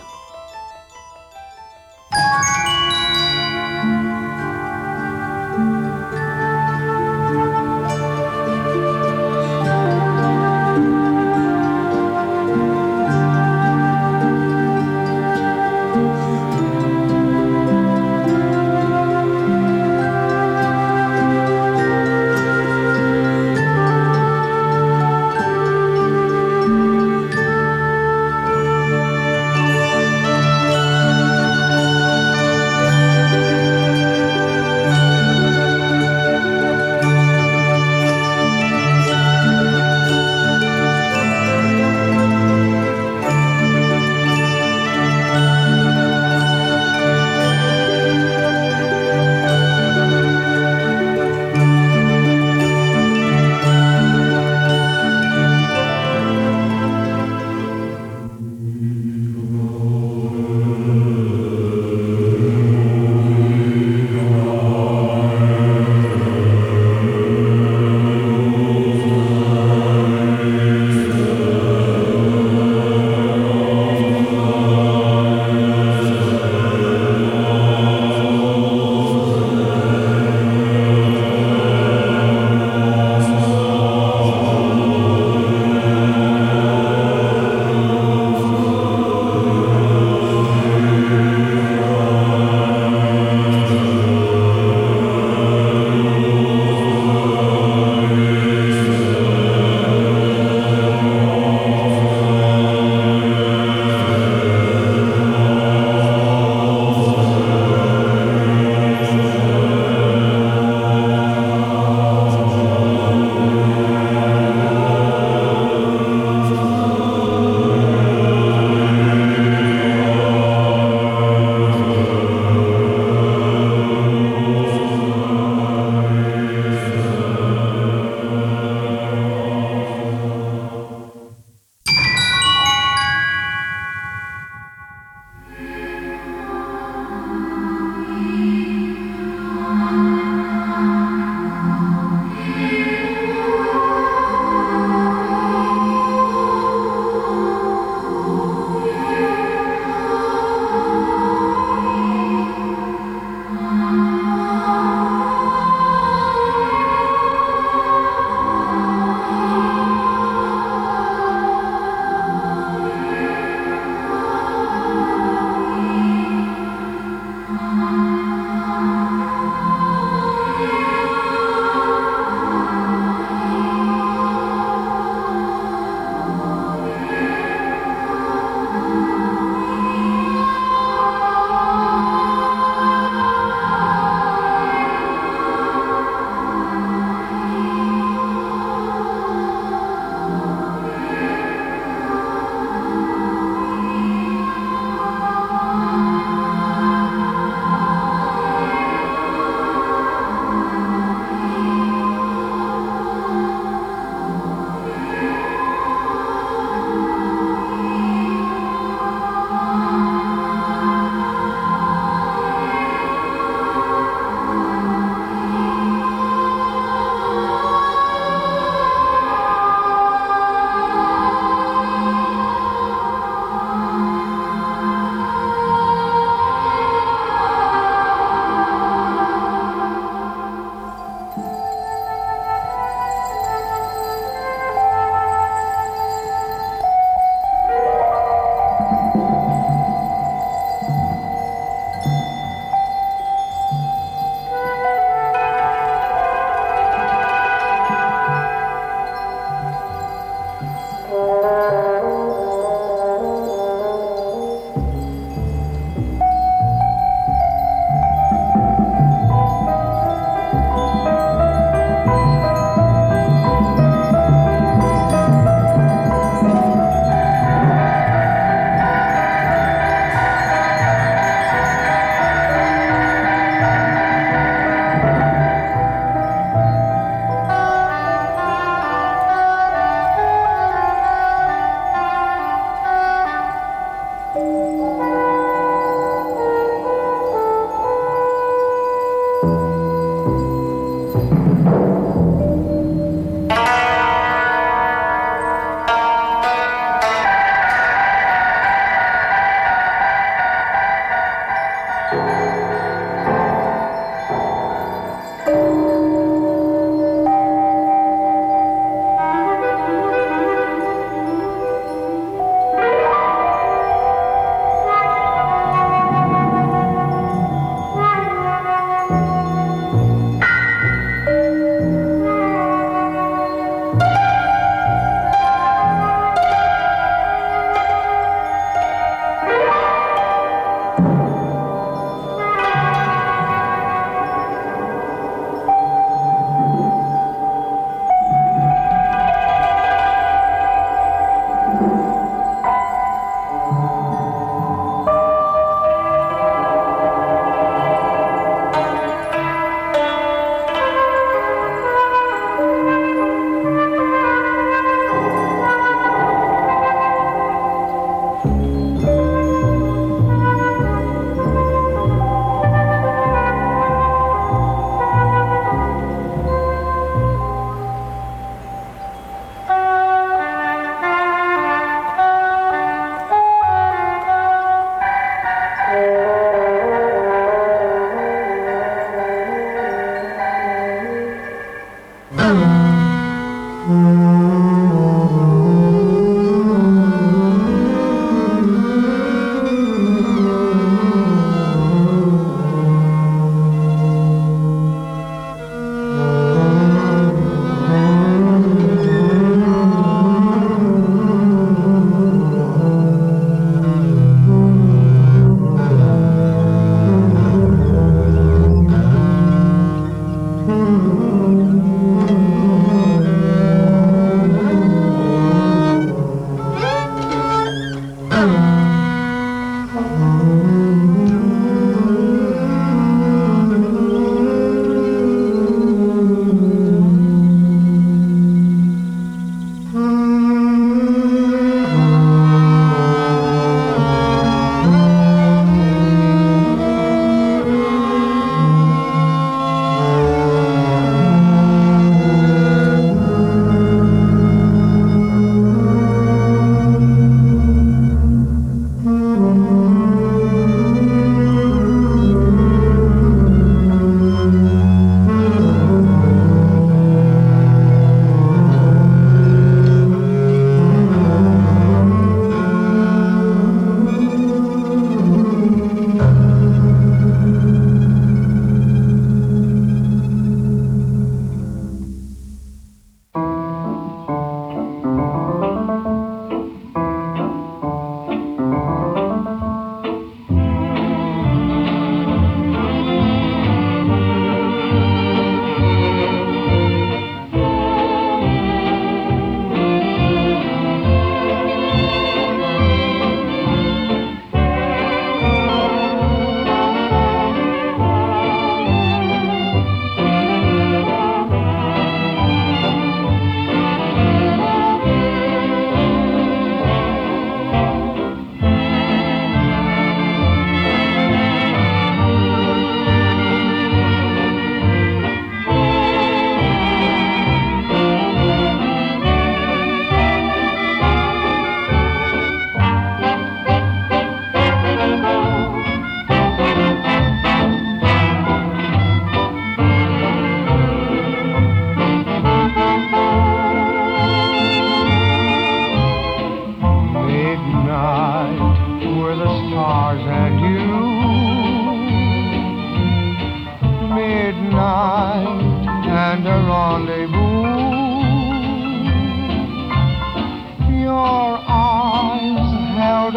Thank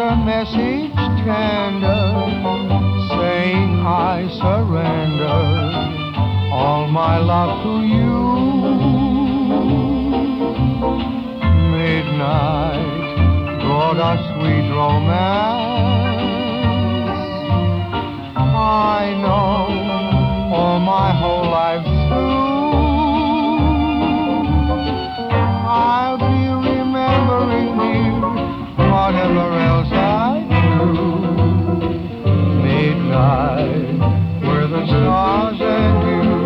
a message tender saying I surrender all my love to you. Midnight brought us sweet romance. I know all my whole life through I'll be remembering you, whatever else I do. Midnight, where the stars and you.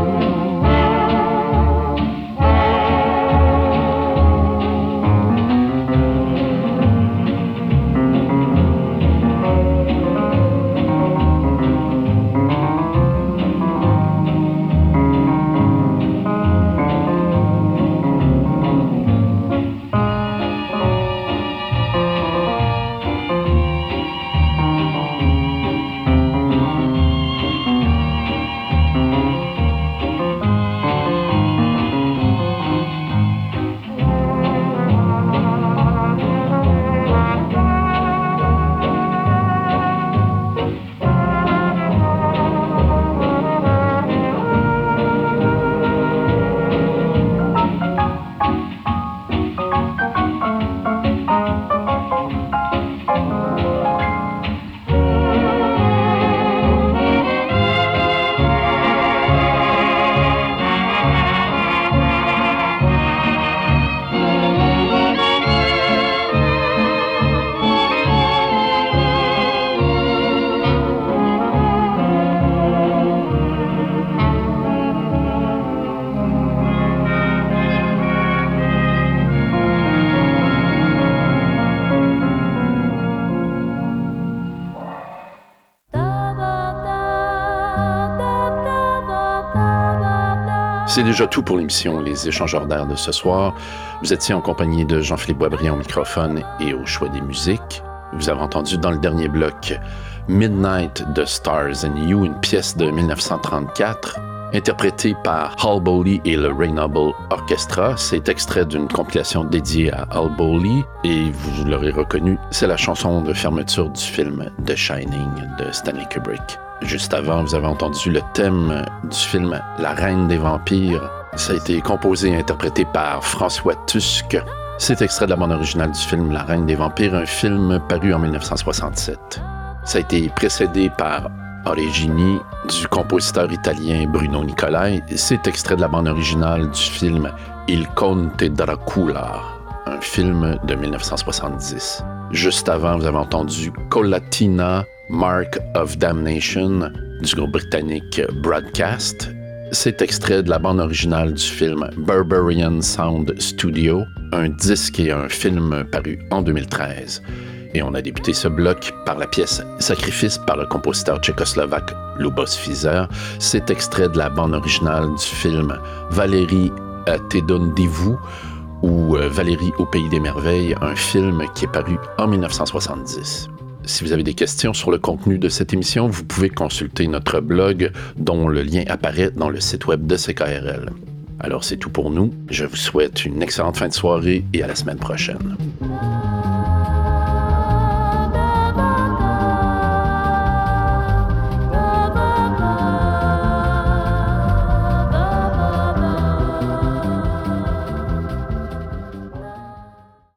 C'est déjà tout pour l'émission Les Échangeurs d'air de ce soir. Vous étiez en compagnie de Jean-Philippe Boisbriand au microphone et au choix des musiques. Vous avez entendu dans le dernier bloc Midnight de Stars and You, une pièce de dix-neuf cent trente-quatre, interprétée par Hal Bowley et le Ray Noble Orchestra. C'est extrait d'une compilation dédiée à Hal Bowley et vous l'aurez reconnu, c'est la chanson de fermeture du film The Shining de Stanley Kubrick. Juste avant, vous avez entendu le thème du film La Reine des Vampires. Ça a été composé et interprété par François Tusk. C'est extrait de la bande originale du film La Reine des Vampires, un film paru en dix-neuf cent soixante-sept. Ça a été précédé par Origini du compositeur italien Bruno Nicolai. C'est extrait de la bande originale du film Il Conte Dracula, un film de dix-neuf cent soixante-dix. Juste avant, vous avez entendu Colatina, Mark of Damnation du groupe britannique Broadcast. C'est extrait de la bande originale du film Barbarian Sound Studio, un disque et un film paru en deux mille treize. Et on a débuté ce bloc par la pièce Sacrifice par le compositeur tchécoslovaque Lubos Fizer. C'est extrait de la bande originale du film Valérie à Tedondivu ou Valérie au Pays des Merveilles, un film qui est paru en dix-neuf cent soixante-dix. Si vous avez des questions sur le contenu de cette émission, vous pouvez consulter notre blog dont le lien apparaît dans le site web de C K R L. Alors c'est tout pour nous. Je vous souhaite une excellente fin de soirée et à la semaine prochaine.